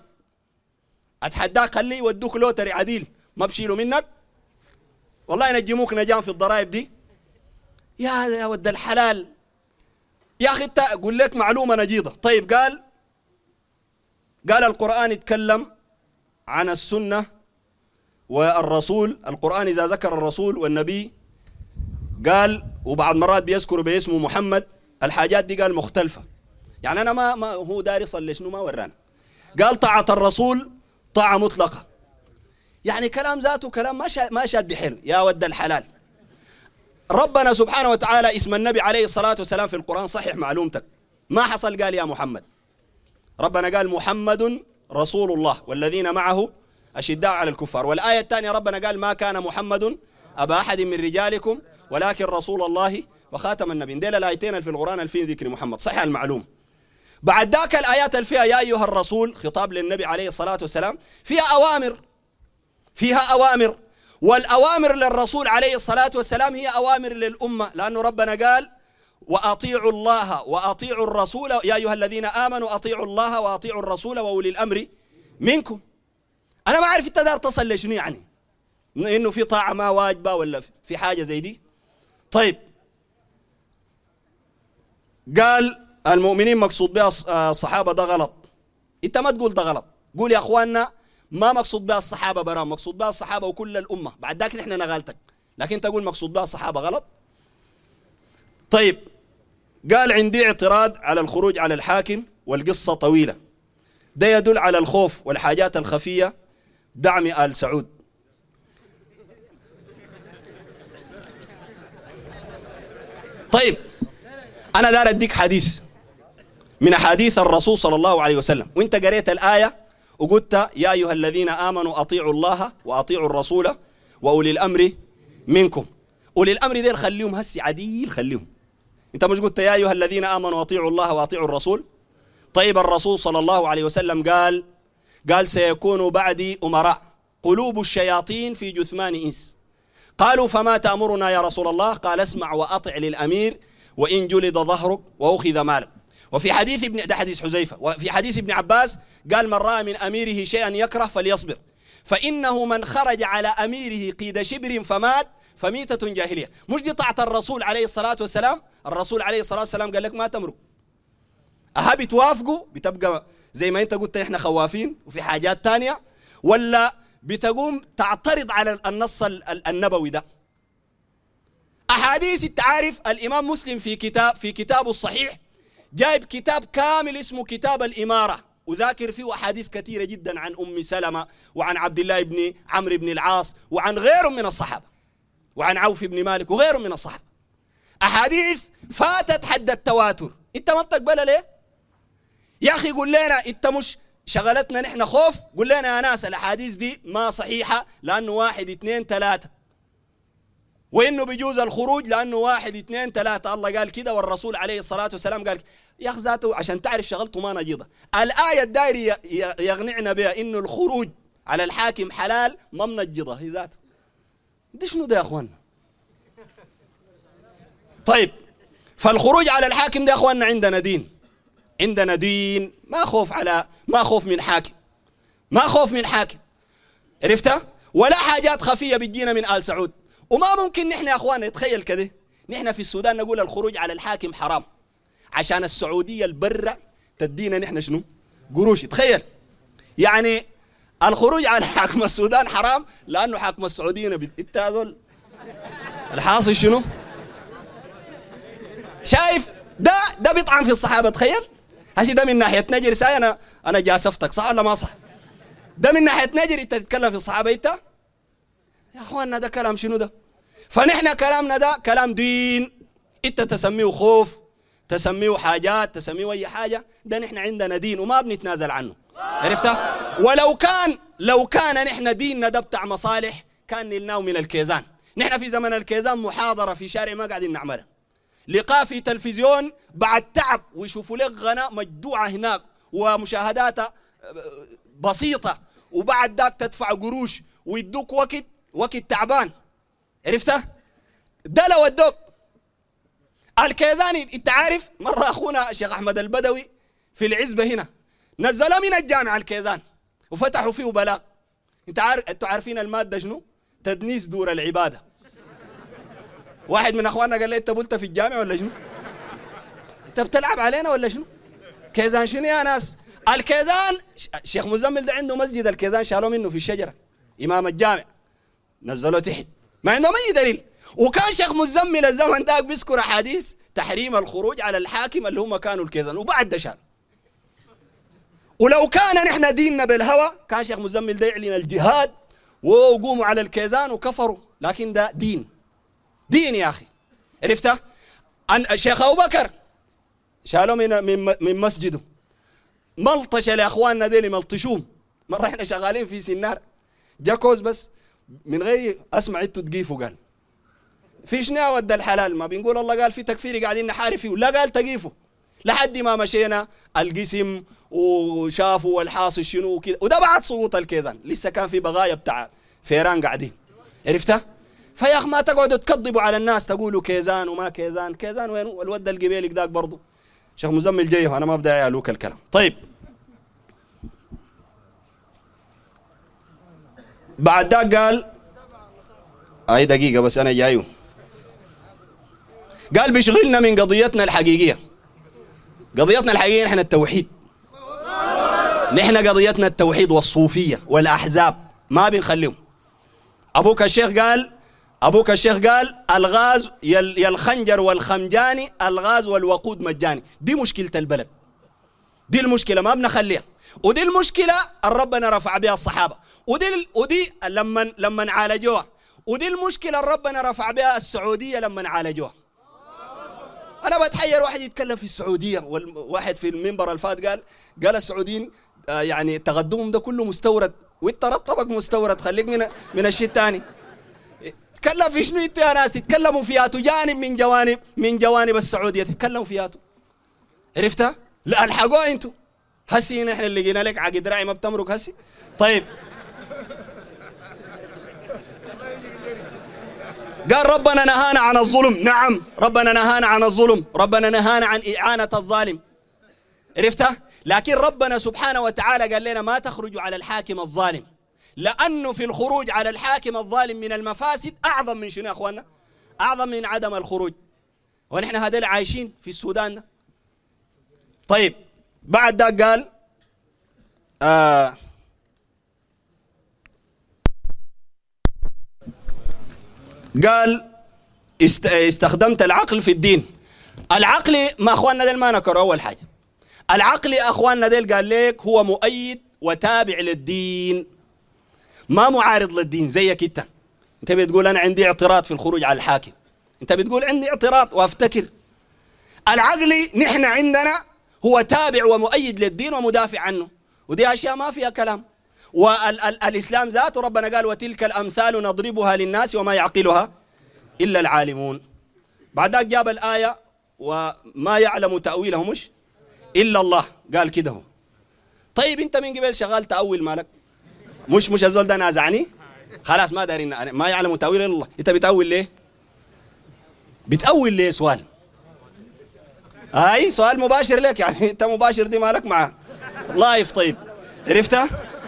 اتحداك خليه يودوك لوتري عديل ما بشيلوا منك والله ينجموك نجام في الضرائب دي. يا يا ود الحلال يا اخي انت اقول لك معلومه نجيضه. طيب قال قال القران يتكلم عن السنه والرسول. القران اذا ذكر الرسول والنبي قال وبعض مرات بيذكروا باسمه محمد، الحاجات دي قال مختلفة. يعني أنا ما, ما هو داري يصلي شنو ما ورانا. قال طاعة الرسول طاعة مطلقة، يعني كلام ذاته كلام ما شاد ما شاد بحلو. يا ود الحلال ربنا سبحانه وتعالى اسم النبي عليه الصلاة والسلام في القرآن صحيح معلومتك ما حصل قال يا محمد. ربنا قال محمد رسول الله والذين معه أشداء على الكفار. والآية الثانية ربنا قال ما كان محمد أبا أحد من رجالكم ولكن رسول الله وخاتم النبيين. ديل الآيتين في القرآن الفين ذكر محمد صحيح المعلوم. بعد ذاك الآيات الفيها يا أيها الرسول خطاب للنبي عليه الصلاة والسلام فيها أوامر فيها أوامر والأوامر للرسول عليه الصلاة والسلام هي أوامر للأمة، لأنه ربنا قال وأطيعوا الله وأطيعوا الرسول يا أيها الذين آمنوا أطيعوا الله وأطيعوا الرسول وأولي الأمر منكم. أنا ما أعرف أنت دار تصل لشنو يعني إنه في طاعة ما واجبة ولا في حاجة زي دي. طيب قال المؤمنين مقصود بها الصحابة ده غلط. انت ما تقول ده غلط، قول يا اخواننا ما مقصود بها الصحابة برام، مقصود بها الصحابة وكل الأمة. بعد ذاك نحن نغالتك، لكن تقول مقصود بها الصحابة غلط. طيب قال عندي اعتراض على الخروج على الحاكم والقصة طويلة، ده يدل على الخوف والحاجات الخفية دعم آل سعود. طيب أنا دار أديك حديث من أحاديث الرسول صلى الله عليه وسلم، وانت قريت الآية وقلت يا أيها الذين آمنوا أطيعوا الله وأطيعوا الرسول وأولي الأمر منكم. أولي الأمر ديل خليهم هسي عديل خليهم. انت مش قلت يا أيها الذين آمنوا أطيعوا الله وأطيعوا الرسول؟ طيب الرسول صلى الله عليه وسلم قال قال سيكون بعدي أمراء قلوب الشياطين في جثمان إنس. قالوا فما تأمرنا يا رسول الله؟ قال اسمع وأطع للأمير وإن جلد ظهرك وأخذ مالك. وفي حديث ابن ده حديث حذيفة، وفي حديث ابن عباس قال من رأى من أميره شيئا يكره فليصبر فإنه من خرج على أميره قيد شبر فمات فميتة جاهلية. مش دي طاعة الرسول عليه الصلاة والسلام؟ الرسول عليه الصلاة والسلام قال لك ما تمرق، أها بتوافقوا بتبقى زي ما انت قلت احنا خوافين وفي حاجات تانية، ولا بتقوم تعترض على النص النبوي ده؟ احاديث التعارف الامام مسلم في كتاب في كتابه الصحيح جايب كتاب كامل اسمه كتاب الاماره، وذاكر فيه احاديث كثيره جدا عن ام سلمة وعن عبد الله بن عمرو بن العاص وعن غيرهم من الصحابه وعن عوف بن مالك وغيرهم من الصحابه. احاديث فاتت حد التواتر، انت ما بتقبلها ليه؟ يا اخي قول لنا، انت مش شغلتنا نحن خوف؟ قول لنا يا ناس الاحاديث دي ما صحيحه لانه واحد اثنين ثلاثه، وانه بيجوز الخروج لانه واحد اثنين ثلاثه، الله قال كده والرسول عليه الصلاه والسلام قال. يا اخي ذاته عشان تعرف شغلته ما نجيضه. الايه الدايري يغنعنا بها انه الخروج على الحاكم حلال ما منجضه هي ذاته. دي شنو ده يا اخوانا؟ طيب فالخروج على الحاكم ده يا اخوانا عندنا دين، عندنا دين، ما خوف على ما خوف من حاكم، ما خوف من حاكم، عرفتها؟ ولا حاجات خفيه بتجينا من آل سعود. وما ممكن نحن يا اخوانا نتخيل كده نحن في السودان نقول الخروج على الحاكم حرام عشان السعوديه البرة تدينا نحن شنو؟ قروش. تخيل يعني الخروج على حاكم السودان حرام لانه حاكم السعوديه بت... انت هذول الحاصل شنو؟ شايف ده ده بيطعن في الصحابه. تخيل هسي ده من ناحيه نجري ساي انا انا جاسفتك صح ولا ما صح؟ ده من ناحيه نجري انت تتكلم في الصحابه انت يا اخواننا ده كلام شنو ده؟ فنحن كلامنا ده كلام دين، انت تسميه خوف، تسميه حاجات، تسميه اي حاجه، ده نحن عندنا دين وما بنتنازل عنه، عرفتها؟ ولو كان لو كان نحن ديننا ده بتاع مصالح كان نلناه من الكيزان. نحن في زمن الكيزان محاضره في شارع ما قاعدين نعملها، لقاء في تلفزيون بعد تعب ويشوفوا لك غناء مجدوعه هناك ومشاهداتها بسيطه، وبعد ذاك تدفع قروش ويدوك وقت وقت تعبان، عرفتها؟ ده لو ادوك الكيزاني. انت عارف مره اخونا الشيخ احمد البدوي في العزبه هنا نزلوا من الجامع الكيزان وفتحوا فيه بلاغ. انت عارف انتوا عارفين الماده شنو؟ تدنيس دور العباده. واحد من اخواننا قال لي انت قلت في الجامع ولا شنو؟ انت بتلعب علينا ولا شنو؟ كيزان شنو يا ناس؟ الكيزان الشيخ مزمل ده عنده مسجد الكيزان شالوه منه في الشجره امام الجامع نزلوه تحت ما عندهم اي دليل. وكان شيخ مزمل الزمن ده بيذكر احاديث تحريم الخروج على الحاكم اللي هم كانوا الكيزان وبعد ده شال. ولو كان نحن ديننا بالهوى كان شيخ مزمل ده يعلن الجهاد وقوموا على الكيزان وكفروا، لكن ده دين، دين يا اخي، عرفتها؟ الشيخ ابو بكر شالوه من من من مسجده، ملطش لاخواننا ديل ملطشوهم. مره احنا شغالين في سنار جاكوز بس من غير اسمع انتوا تقيفوا، قال في شنو ود الحلال؟ ما بنقول الله قال في تكفيري قاعدين نحارب فيه، لا قال تقيفوا لحد ما مشينا القسم وشافوا الحاصل شنو وكذا، وده بعد سقوط الكيزان لسه كان في بغايا بتاع فيران قاعدين، عرفتها؟ فيا اخ ما تقعدوا تكذبوا على الناس تقولوا كيزان وما كيزان، كيزان وين الود القبيلي ذاك برضه شيخ مزمل جايه انا ما بدي اعلوك الكلام. طيب بعد ذاك قال اي دقيقه بس انا جايه، قال بيشغلنا من قضيتنا الحقيقيه. قضيتنا الحقيقيه نحن التوحيد، نحن قضيتنا التوحيد والصوفيه والاحزاب ما بنخليهم. ابوك الشيخ قال ابوك الشيخ قال الغاز يا الخنجر والخمجاني، الغاز والوقود مجاني. دي مشكله البلد، دي المشكله ما بنخليها، ودي المشكله ربنا رفع بها الصحابه، ودي ودي لما لما عالجوها، ودي المشكله ربنا رفع بها السعوديه لما عالجوها. انا بتحير واحد يتكلم في السعوديه، والواحد في المنبر الفات قال قال السعوديين آه يعني تقدمهم ده كله مستورد، وانت رطبك مستورد، خليك من من الشيء الثاني. تتكلم في شنو انتوا يا ناس؟ تتكلموا فياتوا جانب من جوانب من جوانب السعوديه، تتكلموا فياتوا، عرفتها؟ لا الحقوها انتوا. هسي نحن اللي لقينا لك عقد راعي ما بتمرق هسي. طيب قال ربنا نهانا عن الظلم، نعم ربنا نهانا عن الظلم، ربنا نهانا عن إعانة الظالم، عرفتها؟ لكن ربنا سبحانه وتعالى قال لنا ما تخرجوا على الحاكم الظالم، لأنه في الخروج على الحاكم الظالم من المفاسد أعظم من شنو يا أخوانا؟ أعظم من عدم الخروج. ونحن هذول عايشين في السودان ده. طيب بعد ذاك قال آه قال است استخدمت العقل في الدين. العقل ما اخواننا ديل ما نكروا اول حاجه. العقل يا اخواننا ديل قال لك هو مؤيد وتابع للدين، ما معارض للدين زيك انت. انت بتقول انا عندي اعتراض في الخروج على الحاكم، انت بتقول عندي اعتراض وافتكر. العقل نحن عندنا هو تابع ومؤيد للدين ومدافع عنه، ودي اشياء ما فيها كلام. والاسلام ذاته ربنا قال وتلك الامثال نضربها للناس وما يعقلها الا العالمون. بعدك جاب الايه وما يعلم تاويله مش الا الله، قال كده هو. طيب انت من قبل شغال تاول مالك؟ مش مش الزول ده نازعني؟ خلاص ما دارين ما يعلم تاويله الا الله، انت بتاول ليه؟ بتاول ليه؟ سؤال. اي سؤال مباشر لك، يعني انت مباشر دي مالك معاه لايف. طيب عرفتها؟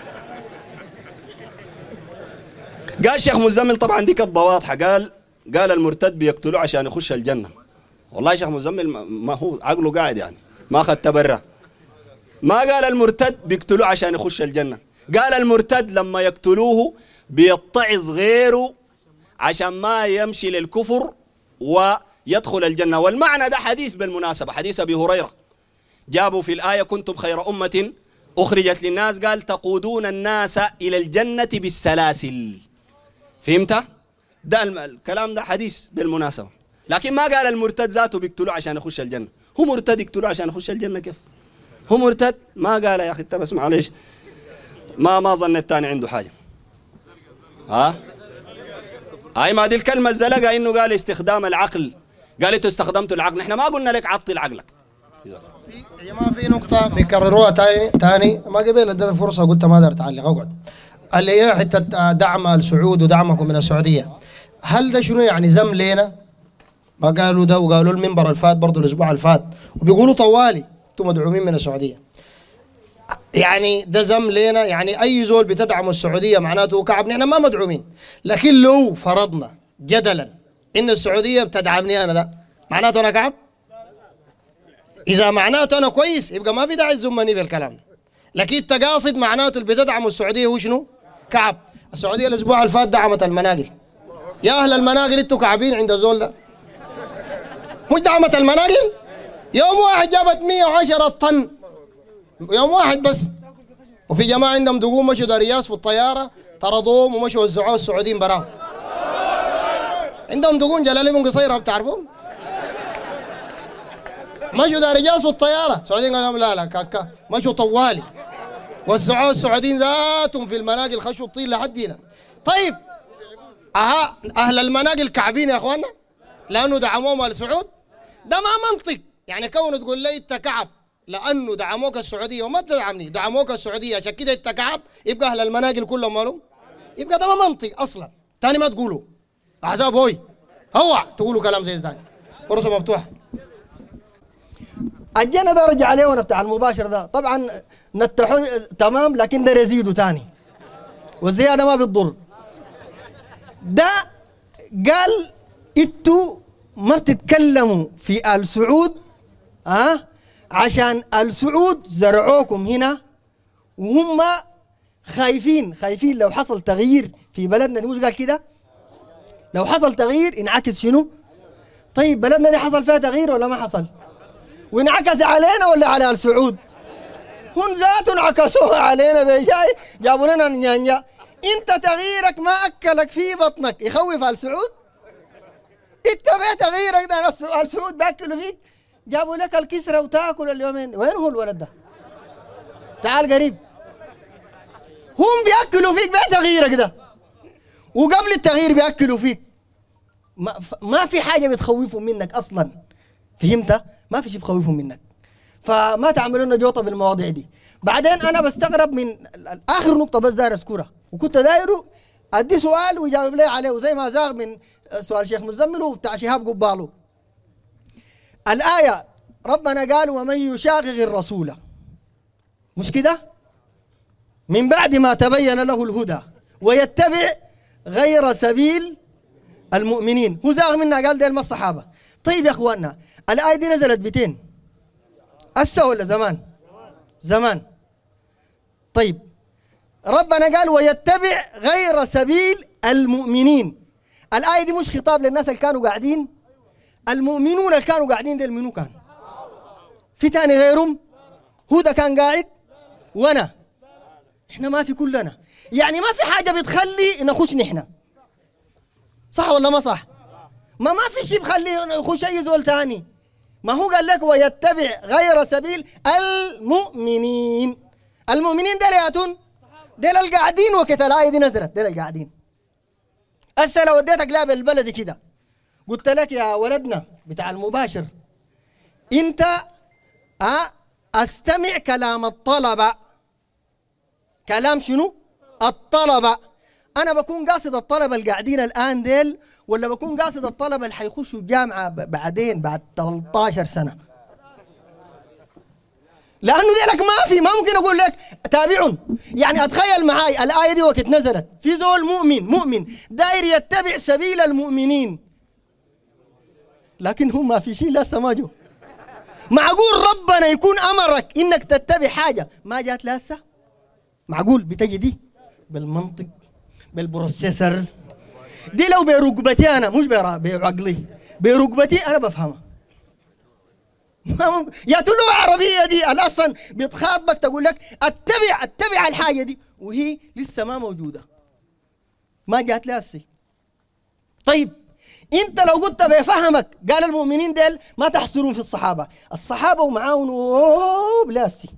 قال شيخ مزمل طبعا دي كانت واضحه، قال قال المرتد بيقتلوه عشان يخش الجنه. والله شيخ مزمل ما هو عقله قاعد، يعني ما اخذت برا. ما قال المرتد بيقتلوه عشان يخش الجنه، قال المرتد لما يقتلوه بيتعظ غيره عشان ما يمشي للكفر ويدخل الجنه. والمعنى ده حديث بالمناسبه، حديث ابي هريره جابوا في الايه كنتم خير امه اخرجت للناس، قال تقودون الناس الى الجنه بالسلاسل. فهمت؟ ده الكلام ده حديث بالمناسبة، لكن ما قال المرتد ذاته بيقتلوه عشان يخش الجنة. هو مرتد يقتلوه عشان يخش الجنة كيف؟ هو مرتد ما قال يا أخي أنت بس معلش ما ما ظن الثاني عنده حاجة. ها؟ هاي ما دي الكلمة الزلقة إنه قال استخدام العقل، قال أنتوا استخدمتوا العقل، إحنا ما قلنا لك عطل عقلك. يا جماعة في نقطة بيكرروها تاني تاني ما قبل اديت فرصة قلت ما اقدر اتعلق اقعد، اللي هي حتة دعم السعود ودعمكم من السعودية. هل ده شنو يعني ذم لينا؟ ما قالوا ده وقالوا المنبر الفات برضه الاسبوع الفات وبيقولوا طوالي انتم مدعومين من السعودية. يعني ده ذم لينا؟ يعني اي زول بتدعم السعودية معناته كعب نحن ما مدعومين، لكن لو فرضنا جدلا ان السعودية بتدعمني انا ده معناته انا كعب؟ إذا معناته أنا كويس يبقى ما في داعي تزمني بالكلام، لكن التقاصد معناته اللي بتدعم السعودية هو شنو؟ كعب. السعودية الأسبوع اللي فات دعمت المناقل. يا أهل المناقل أنتوا كعبين عند الزول ده؟ مش دعمت المناقل؟ يوم واحد جابت مية وعشرة طن يوم واحد بس، وفي جماعة عندهم دقوم مشوا دارياس في الطيارة طردوهم ومشوا وزعوه السعوديين براهم. عندهم دقون جلاليبهم قصيرة بتعرفون؟ مشوا دارجاس في الطيارة، السعوديين قالوا لهم لا لا كاكا مشوا طوالي وزعوه السعوديين ذاتهم في المناقل خشوا الطين لحد هنا. طيب أها أهل المناقل كعبين يا أخوانا لأنه دعموهم السعود؟ ده ما منطق، يعني كونه تقول لي أنت كعب لأنه دعموك السعودية وما بتدعمني، دعموك السعودية عشان كده أنت كعب، يبقى أهل المناقل كلهم مالهم؟ يبقى ده ما منطق أصلا. تاني ما تقولوا أحزاب هوي هو تقولوا كلام زي ده تاني. فرصة مفتوحة. الجنة ده رجع عليه وانا بتاع المباشر ده طبعا نتحو تمام، لكن ده يزيدوا تاني والزيادة ما بتضر. ده قال انتوا ما بتتكلموا في آل سعود ها عشان آل سعود زرعوكم هنا وهم خايفين خايفين لو حصل تغيير في بلدنا دي. مش قال كده؟ لو حصل تغيير انعكس شنو؟ طيب بلدنا دي حصل فيها تغيير ولا ما حصل؟ وانعكس علينا ولا على آل سعود؟ هم ذاتهم انعكسوها علينا بجاي جابوا لنا نيانيا. انت تغييرك ما اكلك في بطنك يخوف آل سعود؟ انت بيه تغييرك ده آل سعود باكلوا فيك، جابوا لك الكسرة وتاكل اليومين. وين هو الولد ده؟ تعال قريب. هم بياكلوا فيك بيه تغييرك ده، وقبل التغيير بياكلوا فيك. ما, ما في حاجة بتخوفهم منك اصلا، فهمت؟ ما في شيء بخوفهم منك، فما تعملوا لنا جوطه بالمواضيع دي. بعدين انا بستغرب من اخر نقطه بس داير اذكرها وكنت دايره ادي سؤال ويجاوب لي عليه، وزي ما زاغ من سؤال شيخ مزمل وبتاع شهاب قباله. الايه ربنا قال ومن يشاقق الرسول، مش كده؟ من بعد ما تبين له الهدى ويتبع غير سبيل المؤمنين. هو زاغ منها قال ديل ما الصحابه. طيب يا اخواننا الآية دي نزلت بتين؟ هسه ولا زمان؟ زمان. طيب ربنا قال ويتبع غير سبيل المؤمنين. الآية دي مش خطاب للناس اللي كانوا قاعدين، المؤمنون اللي كانوا قاعدين دي منو كان؟ في تاني غيرهم؟ هدى كان قاعد وانا، احنا ما في كلنا، يعني ما في حاجة بتخلي نخش نحن، صح ولا ما صح؟ ما ما في شيء بخلي يخش اي زول تاني. ما هو قال لك ويتبع غير سبيل المؤمنين. المؤمنين ديل ياتون ديل القاعدين وقت الآية دي نزلت، ديل القاعدين. هسه لو وديتك لعبة البلدي كده قلت لك يا ولدنا بتاع المباشر انت اه استمع كلام الطلبة. كلام شنو؟ الطلبة. انا بكون قاصد الطلبة القاعدين الان ديل ولا بكون قاصد الطلبة اللي حيخشوا الجامعة بعدين بعد ثلاثة عشر سنة؟ لأنه ذلك ما في، ما ممكن أقول لك تابعون. يعني أتخيل معاي الآية دي وقت نزلت في زول مؤمن مؤمن داير يتبع سبيل المؤمنين، لكن هم ما في شيء لسه ما جو. معقول ربنا يكون أمرك إنك تتبع حاجة ما جات لسه؟ معقول بتجي دي بالمنطق بالبروسيسور دي لو بركبتي أنا مش بعقلي بركبتي أنا بفهمها. يا اللغة العربية دي الأصلا بتخاطبك تقول لك اتبع اتبع الحاجة دي وهي لسه ما موجودة، ما جات لها هسه. طيب انت لو قلت بفهمك قال المؤمنين ديل ما تحصرون في الصحابة، الصحابة ومعاهم بلاسي.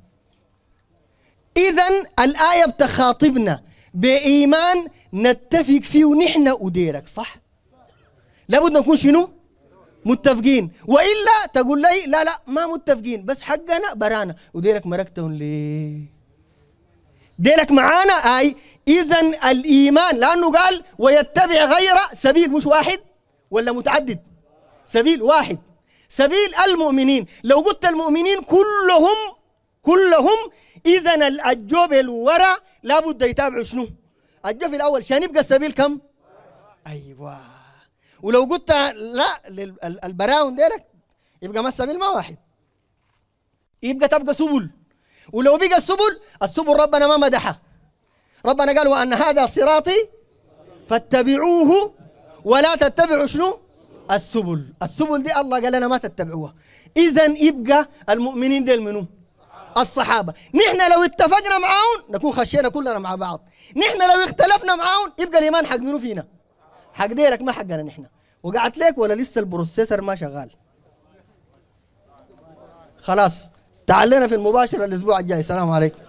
إذن الآية بتخاطبنا بإيمان نتفق فيه ونحن وديرك، صح؟ لابد نكون شنو؟ متفقين، وإلا تقول لي لا لا ما متفقين بس حقنا برانا وديرك مركتهم ليه؟ ديرك معانا أي. إذن الإيمان لأنه قال ويتبع غير سبيل، مش واحد ولا متعدد؟ سبيل واحد، سبيل المؤمنين. لو قلت المؤمنين كلهم كلهم إذن الجوب الورا لابد يتابعوا شنو؟ الجوف الأول عشان يبقى السبيل كم؟ أيوة. ولو قلت لا البراون ديلك يبقى ما السبيل ما واحد، يبقى تبقى سبل. ولو بقى السبل السبل ربنا ما مدحها، ربنا قال وأن هذا صراطي فاتبعوه ولا تتبعوا شنو؟ السبل. السبل دي الله قال لنا ما تتبعوها. إذن يبقى المؤمنين ديل منو؟ الصحابة. نحن لو اتفقنا معاهم نكون خشينا كلنا مع بعض، نحن لو اختلفنا معاهم يبقى الإيمان حق منو فينا؟ حق ديرك ما حقنا نحن. وقعت لك ولا لسه البروسيسور ما شغال؟ خلاص تعال لنا في المباشر الأسبوع الجاي. السلام عليكم.